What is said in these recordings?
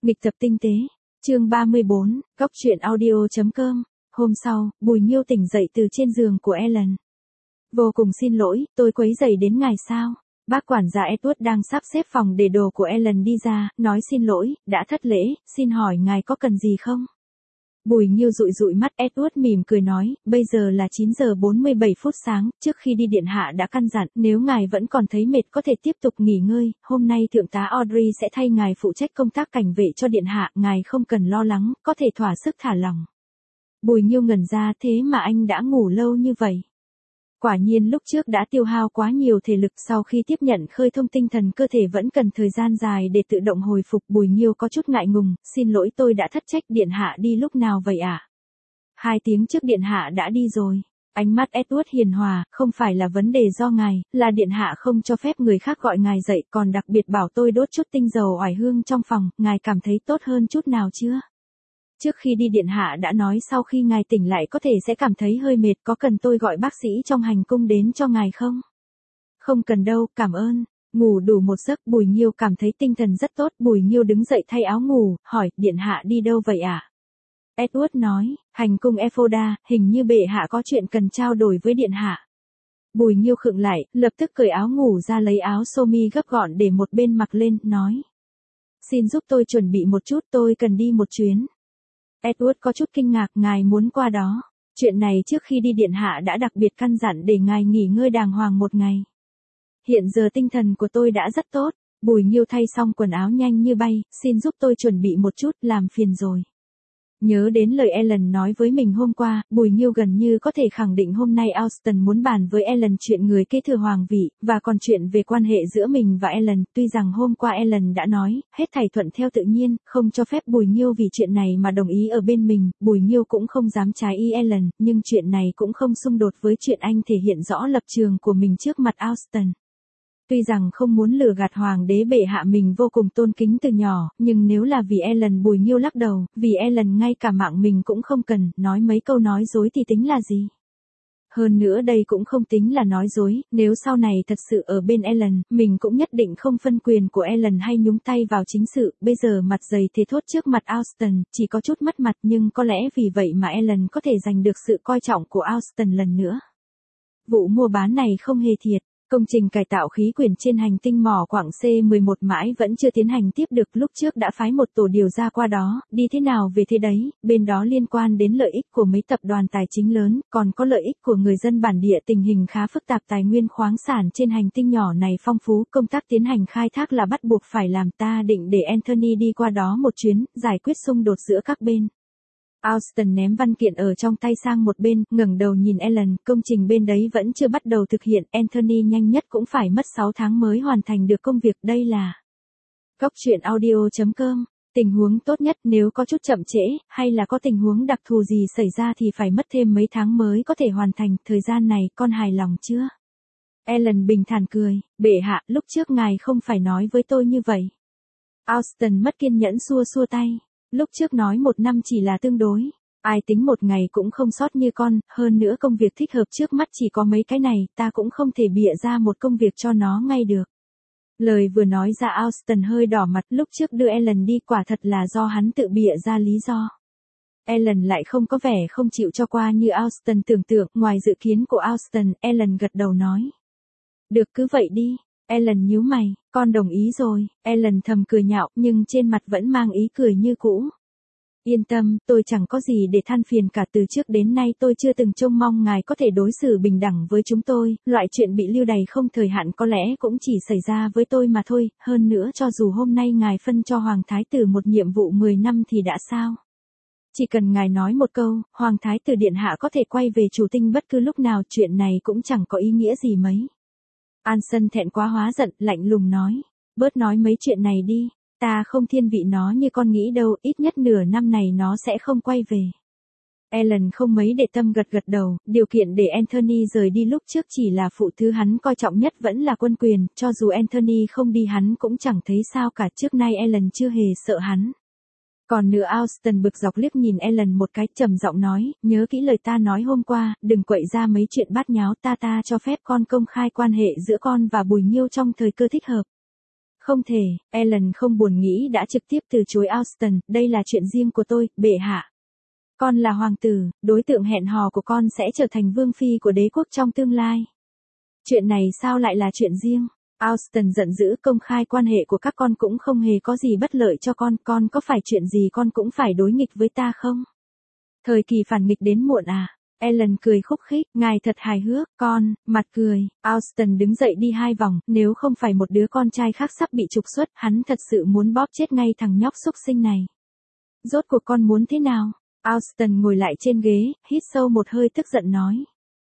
Nghịch tập tinh tế, chương 34, góc truyện audio.com. Hôm sau, Bùi Nhiêu tỉnh dậy từ trên giường của Ellen. Vô cùng xin lỗi, tôi quấy rầy đến ngài sao? Bác quản gia Edward đang sắp xếp phòng để đồ của Ellen đi ra, nói xin lỗi, đã thất lễ, xin hỏi ngài có cần gì không? Bùi Nhiêu dụi dụi mắt, Edward mỉm cười nói, bây giờ là 9 giờ 47 phút sáng, trước khi đi điện hạ đã căn dặn, nếu ngài vẫn còn thấy mệt có thể tiếp tục nghỉ ngơi, hôm nay thượng tá Audrey sẽ thay ngài phụ trách công tác cảnh vệ cho điện hạ, ngài không cần lo lắng, có thể thỏa sức thả lỏng. Bùi Nhiêu ngẩn ra, thế mà anh đã ngủ lâu như vậy. Quả nhiên lúc trước đã tiêu hao quá nhiều thể lực, sau khi tiếp nhận khơi thông tinh thần cơ thể vẫn cần thời gian dài để tự động hồi phục. Bùi Nhiêu có chút ngại ngùng, xin lỗi tôi đã thất trách, điện hạ đi lúc nào vậy ạ? 2 tiếng trước điện hạ đã đi rồi. Ánh mắt Edward hiền hòa, không phải là vấn đề do ngài, là điện hạ không cho phép người khác gọi ngài dậy, còn đặc biệt bảo tôi đốt chút tinh dầu oải hương trong phòng, ngài cảm thấy tốt hơn chút nào chưa? Trước khi đi điện hạ đã nói sau khi ngài tỉnh lại có thể sẽ cảm thấy hơi mệt, có cần tôi gọi bác sĩ trong hành cung đến cho ngài không? Không cần đâu, cảm ơn. Ngủ đủ một giấc, Bùi Nhiêu cảm thấy tinh thần rất tốt. Bùi Nhiêu đứng dậy thay áo ngủ, hỏi, điện hạ đi đâu vậy ạ? Edward nói, hành cung Ephoda, hình như bệ hạ có chuyện cần trao đổi với điện hạ. Bùi Nhiêu khựng lại, lập tức cởi áo ngủ ra lấy áo sơ mi gấp gọn để một bên mặc lên, nói. Xin giúp tôi chuẩn bị một chút, tôi cần đi một chuyến. Edward có chút kinh ngạc, ngài muốn qua đó. Chuyện này trước khi đi điện hạ đã đặc biệt căn dặn để ngài nghỉ ngơi đàng hoàng một ngày. Hiện giờ tinh thần của tôi đã rất tốt. Bùi Nhiêu thay xong quần áo nhanh như bay, xin giúp tôi chuẩn bị một chút, làm phiền rồi. Nhớ đến lời Ellen nói với mình hôm qua, Bùi Nhiêu gần như có thể khẳng định hôm nay Austen muốn bàn với Ellen chuyện người kế thừa hoàng vị, và còn chuyện về quan hệ giữa mình và Ellen. Tuy rằng hôm qua Ellen đã nói, hết thảy thuận theo tự nhiên, không cho phép Bùi Nhiêu vì chuyện này mà đồng ý ở bên mình, Bùi Nhiêu cũng không dám trái ý Ellen, nhưng chuyện này cũng không xung đột với chuyện anh thể hiện rõ lập trường của mình trước mặt Austen. Tuy rằng không muốn lừa gạt hoàng đế bệ hạ mình vô cùng tôn kính từ nhỏ, nhưng nếu là vì Ellen, Bùi Nhiêu lắc đầu, vì Ellen ngay cả mạng mình cũng không cần, nói mấy câu nói dối thì tính là gì? Hơn nữa đây cũng không tính là nói dối, nếu sau này thật sự ở bên Ellen, mình cũng nhất định không phân quyền của Ellen hay nhúng tay vào chính sự, bây giờ mặt dày thế thốt trước mặt Austen, chỉ có chút mất mặt nhưng có lẽ vì vậy mà Ellen có thể giành được sự coi trọng của Austen lần nữa. Vụ mua bán này không hề thiệt. Công trình cải tạo khí quyển trên hành tinh mỏ quặng C11 mãi vẫn chưa tiến hành tiếp được, lúc trước đã phái một tổ điều ra qua đó, đi thế nào về thế đấy, bên đó liên quan đến lợi ích của mấy tập đoàn tài chính lớn, còn có lợi ích của người dân bản địa. Tình hình khá phức tạp, tài nguyên khoáng sản trên hành tinh nhỏ này phong phú, công tác tiến hành khai thác là bắt buộc phải làm. Ta định để Anthony đi qua đó một chuyến, giải quyết xung đột giữa các bên. Austen ném văn kiện ở trong tay sang một bên, ngẩng đầu nhìn Ellen, công trình bên đấy vẫn chưa bắt đầu thực hiện, Anthony nhanh nhất cũng phải mất 6 tháng mới hoàn thành được công việc. Đây là góc truyện audio.com. Tình huống tốt nhất, nếu có chút chậm trễ, hay là có tình huống đặc thù gì xảy ra thì phải mất thêm mấy tháng mới có thể hoàn thành, thời gian này con hài lòng chưa? Ellen bình thản cười, bệ hạ, lúc trước ngài không phải nói với tôi như vậy. Austen mất kiên nhẫn xua xua tay. Lúc trước nói 1 năm chỉ là tương đối, ai tính một ngày cũng không sót như con, hơn nữa công việc thích hợp trước mắt chỉ có mấy cái này, ta cũng không thể bịa ra một công việc cho nó ngay được. Lời vừa nói ra Austen hơi đỏ mặt, lúc trước đưa Ellen đi quả thật là do hắn tự bịa ra lý do. Ellen lại không có vẻ không chịu cho qua như Austen tưởng tượng, ngoài dự kiến của Austen, Ellen gật đầu nói. Được, cứ vậy đi. Ellen nhíu mày, con đồng ý rồi. Ellen thầm cười nhạo, nhưng trên mặt vẫn mang ý cười như cũ. Yên tâm, tôi chẳng có gì để than phiền cả, từ trước đến nay tôi chưa từng trông mong ngài có thể đối xử bình đẳng với chúng tôi, loại chuyện bị lưu đày không thời hạn có lẽ cũng chỉ xảy ra với tôi mà thôi, hơn nữa cho dù hôm nay ngài phân cho Hoàng Thái tử một nhiệm vụ 10 năm thì đã sao? Chỉ cần ngài nói một câu, Hoàng Thái tử điện hạ có thể quay về chủ tinh bất cứ lúc nào, chuyện này cũng chẳng có ý nghĩa gì mấy. Anson thẹn quá hóa giận, lạnh lùng nói, bớt nói mấy chuyện này đi, ta không thiên vị nó như con nghĩ đâu, ít nhất nửa năm này nó sẽ không quay về. Ellen không mấy để tâm gật gật đầu, điều kiện để Anthony rời đi lúc trước chỉ là phụ, thứ hắn coi trọng nhất vẫn là quân quyền, cho dù Anthony không đi hắn cũng chẳng thấy sao cả, trước nay Ellen chưa hề sợ hắn. Còn nữa, Austen bực dọc liếc nhìn Ellen một cái, trầm giọng nói, nhớ kỹ lời ta nói hôm qua, đừng quậy ra mấy chuyện bát nháo, ta cho phép con công khai quan hệ giữa con và Bùi Nhiêu trong thời cơ thích hợp. Không thể, Ellen không buồn nghĩ đã trực tiếp từ chối Austen, đây là chuyện riêng của tôi, bệ hạ. Con là hoàng tử, đối tượng hẹn hò của con sẽ trở thành vương phi của đế quốc trong tương lai. Chuyện này sao lại là chuyện riêng? Austen giận dữ, công khai quan hệ của các con cũng không hề có gì bất lợi cho con có phải chuyện gì con cũng phải đối nghịch với ta không? Thời kỳ phản nghịch đến muộn à? Ellen cười khúc khích, ngài thật hài hước, con, mặt cười. Austen đứng dậy đi 2 vòng, nếu không phải một đứa con trai khác sắp bị trục xuất, hắn thật sự muốn bóp chết ngay thằng nhóc xúc sinh này. Rốt cuộc con muốn thế nào? Austen ngồi lại trên ghế, hít sâu một hơi tức giận nói.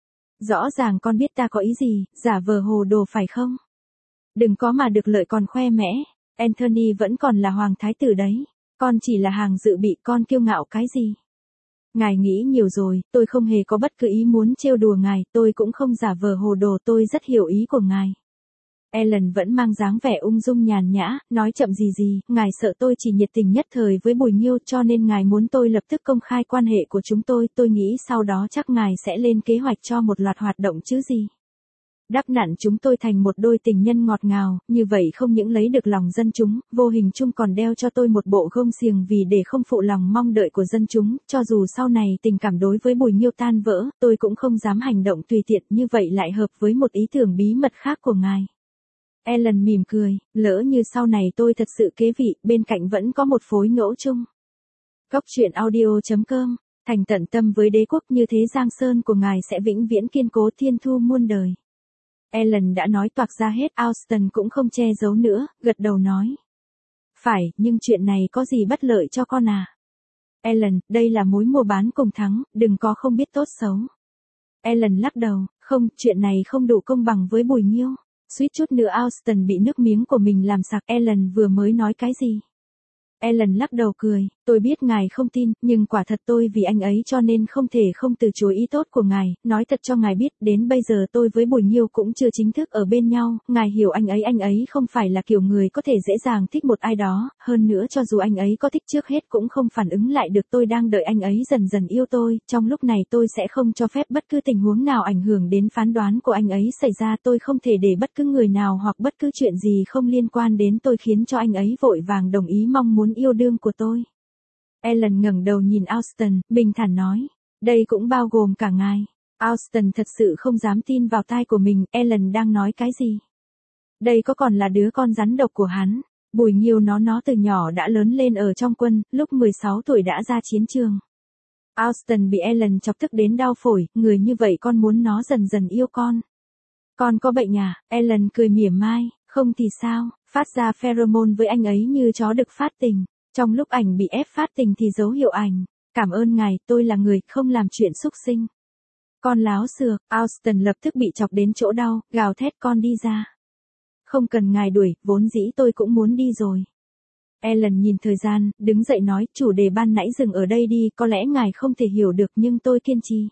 Rõ ràng con biết ta có ý gì, giả vờ hồ đồ phải không? Đừng có mà được lợi còn khoe mẽ, Anthony vẫn còn là hoàng thái tử đấy, con chỉ là hàng dự bị, con kiêu ngạo cái gì? Ngài nghĩ nhiều rồi, tôi không hề có bất cứ ý muốn trêu đùa ngài, tôi cũng không giả vờ hồ đồ, tôi rất hiểu ý của ngài. Ellen vẫn mang dáng vẻ ung dung nhàn nhã, nói chậm gì, ngài sợ tôi chỉ nhiệt tình nhất thời với Bùi Nhiêu cho nên ngài muốn tôi lập tức công khai quan hệ của chúng tôi nghĩ sau đó chắc ngài sẽ lên kế hoạch cho một loạt hoạt động chứ gì. Đắp nặn chúng tôi thành một đôi tình nhân ngọt ngào, như vậy không những lấy được lòng dân chúng, vô hình chung còn đeo cho tôi một bộ gông xiềng vì để không phụ lòng mong đợi của dân chúng, cho dù sau này tình cảm đối với Bùi Nhiêu tan vỡ, tôi cũng không dám hành động tùy tiện, như vậy lại hợp với một ý tưởng bí mật khác của ngài. Ellen mỉm cười, lỡ như sau này tôi thật sự kế vị, bên cạnh vẫn có một phối ngẫu chung. Góc truyện audio.com, thành tận tâm với đế quốc như thế Giang Sơn của ngài sẽ vĩnh viễn kiên cố thiên thu muôn đời. Ellen đã nói toạc ra hết, Austen cũng không che giấu nữa, gật đầu nói. Phải, nhưng chuyện này có gì bất lợi cho con à? Ellen, đây là mối mua bán cùng thắng, đừng có không biết tốt xấu. Ellen lắc đầu, không, chuyện này không đủ công bằng với Bùi Nhiêu. Suýt chút nữa Austen bị nước miếng của mình làm sặc. Ellen vừa mới nói cái gì? Ellen lắc đầu cười, tôi biết ngài không tin, nhưng quả thật tôi vì anh ấy cho nên không thể không từ chối ý tốt của ngài, nói thật cho ngài biết, đến bây giờ tôi với Bùi Nhiêu cũng chưa chính thức ở bên nhau, ngài hiểu anh ấy không phải là kiểu người có thể dễ dàng thích một ai đó, hơn nữa cho dù anh ấy có thích trước hết cũng không phản ứng lại được, tôi đang đợi anh ấy dần dần yêu tôi, trong lúc này tôi sẽ không cho phép bất cứ tình huống nào ảnh hưởng đến phán đoán của anh ấy xảy ra, tôi không thể để bất cứ người nào hoặc bất cứ chuyện gì không liên quan đến tôi khiến cho anh ấy vội vàng đồng ý mong muốn yêu đương của tôi. Ellen ngẩng đầu nhìn Austen, bình thản nói, đây cũng bao gồm cả ngài. Austen thật sự không dám tin vào tai của mình, Ellen đang nói cái gì? Đây có còn là đứa con rắn độc của hắn? Bùi Nhiêu nó từ nhỏ đã lớn lên ở trong quân, lúc 16 tuổi đã ra chiến trường. Austen bị Ellen chọc tức đến đau phổi, người như vậy con muốn nó dần dần yêu con. Con có bệnh à? Ellen cười mỉa mai, không thì sao, phát ra pheromone với anh ấy như chó đực phát tình. Trong lúc ảnh bị ép phát tình thì dấu hiệu ảnh. Cảm ơn ngài, tôi là người không làm chuyện xúc sinh. Con láo xược, Austen lập tức bị chọc đến chỗ đau, gào thét con đi ra. Không cần ngài đuổi, vốn dĩ tôi cũng muốn đi rồi. Ellen nhìn thời gian, đứng dậy nói, chủ đề ban nãy dừng ở đây đi, có lẽ ngài không thể hiểu được nhưng tôi kiên trì.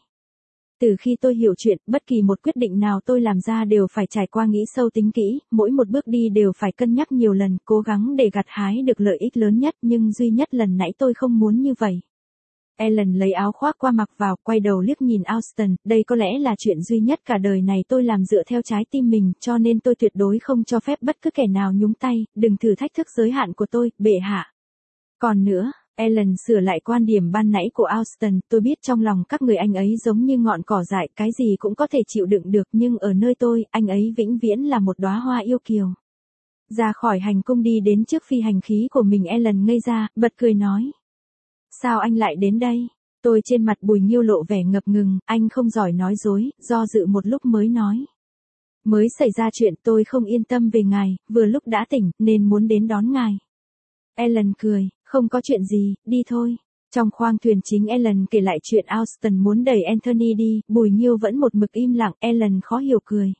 Từ khi tôi hiểu chuyện, bất kỳ một quyết định nào tôi làm ra đều phải trải qua nghĩ sâu tính kỹ, mỗi một bước đi đều phải cân nhắc nhiều lần, cố gắng để gặt hái được lợi ích lớn nhất, nhưng duy nhất lần nãy tôi không muốn như vậy. Ellen lấy áo khoác qua mặc vào, quay đầu liếc nhìn Austen, đây có lẽ là chuyện duy nhất cả đời này tôi làm dựa theo trái tim mình, cho nên tôi tuyệt đối không cho phép bất cứ kẻ nào nhúng tay, đừng thử thách thức giới hạn của tôi, bệ hạ. Còn nữa, Ellen sửa lại quan điểm ban nãy của Austen, tôi biết trong lòng các người anh ấy giống như ngọn cỏ dại, cái gì cũng có thể chịu đựng được, nhưng ở nơi tôi, anh ấy vĩnh viễn là một đóa hoa yêu kiều. Ra khỏi hành cung đi đến trước phi hành khí của mình, Ellen ngây ra, bật cười nói. Sao anh lại đến đây? Tôi trên mặt Bùi Nhiêu lộ vẻ ngập ngừng, anh không giỏi nói dối, do dự một lúc mới nói. Mới xảy ra chuyện tôi không yên tâm về ngài, vừa lúc đã tỉnh, nên muốn đến đón ngài. Ellen cười, không có chuyện gì, đi thôi. Trong khoang thuyền chính Ellen kể lại chuyện Austen muốn đẩy Anthony đi, Bùi Nhiêu vẫn một mực im lặng, Ellen khó hiểu cười.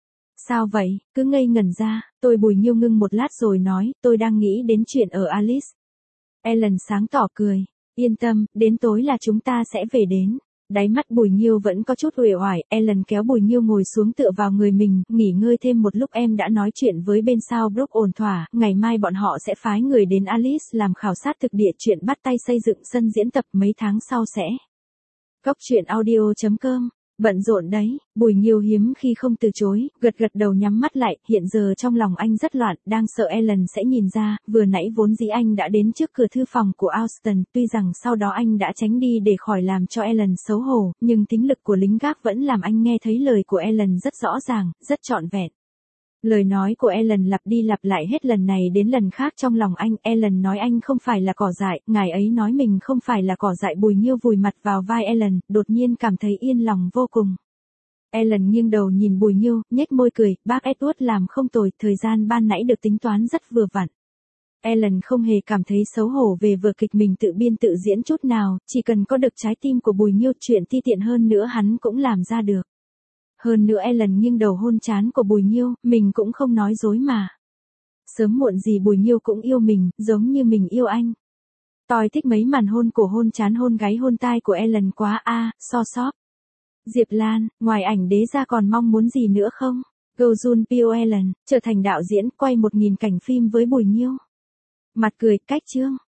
Sao vậy, cứ ngây ngẩn ra, Bùi Nhiêu ngưng một lát rồi nói, tôi đang nghĩ đến chuyện ở Alice. Ellen sáng tỏ cười, yên tâm, đến tối là chúng ta sẽ về đến. Đáy mắt Bùi Nhiêu vẫn có chút uể oải, Ellen kéo Bùi Nhiêu ngồi xuống tựa vào người mình, nghỉ ngơi thêm một lúc, em đã nói chuyện với bên Southbrook ổn thỏa, ngày mai bọn họ sẽ phái người đến Alice làm khảo sát thực địa, chuyện bắt tay xây dựng sân diễn tập mấy tháng sau sẽ. Góc truyện audio.com Bận rộn đấy, Bùi Nghiêu hiếm khi không từ chối, gật gật đầu nhắm mắt lại, hiện giờ trong lòng anh rất loạn, đang sợ Ellen sẽ nhìn ra, vừa nãy vốn dĩ anh đã đến trước cửa thư phòng của Austin, tuy rằng sau đó anh đã tránh đi để khỏi làm cho Ellen xấu hổ, nhưng tính lực của lính gác vẫn làm anh nghe thấy lời của Ellen rất rõ ràng, rất trọn vẹn. Lời nói của Ellen lặp đi lặp lại hết lần này đến lần khác trong lòng anh, Ellen nói anh không phải là cỏ dại, ngài ấy nói mình không phải là cỏ dại. Bùi Nghiêu vùi mặt vào vai Ellen, đột nhiên cảm thấy yên lòng vô cùng. Ellen nghiêng đầu nhìn Bùi Nghiêu, nhếch môi cười, bác Edward làm không tồi, thời gian ban nãy được tính toán rất vừa vặn. Ellen không hề cảm thấy xấu hổ về vở kịch mình tự biên tự diễn chút nào, chỉ cần có được trái tim của Bùi Nghiêu, chuyện ti tiện hơn nữa hắn cũng làm ra được. Hơn nữa Ellen nghiêng đầu hôn trán của Bùi Nghiêu, mình cũng không nói dối mà. Sớm muộn gì Bùi Nghiêu cũng yêu mình, giống như mình yêu anh. Tôi thích mấy màn hôn cổ hôn trán hôn gáy hôn tai của Ellen quá so sóp. Diệp Lan, ngoài ảnh đế ra còn mong muốn gì nữa không? Go Jun Pyo Ellen, trở thành đạo diễn, quay 1000 cảnh phim với Bùi Nghiêu. Mặt cười, cách chương.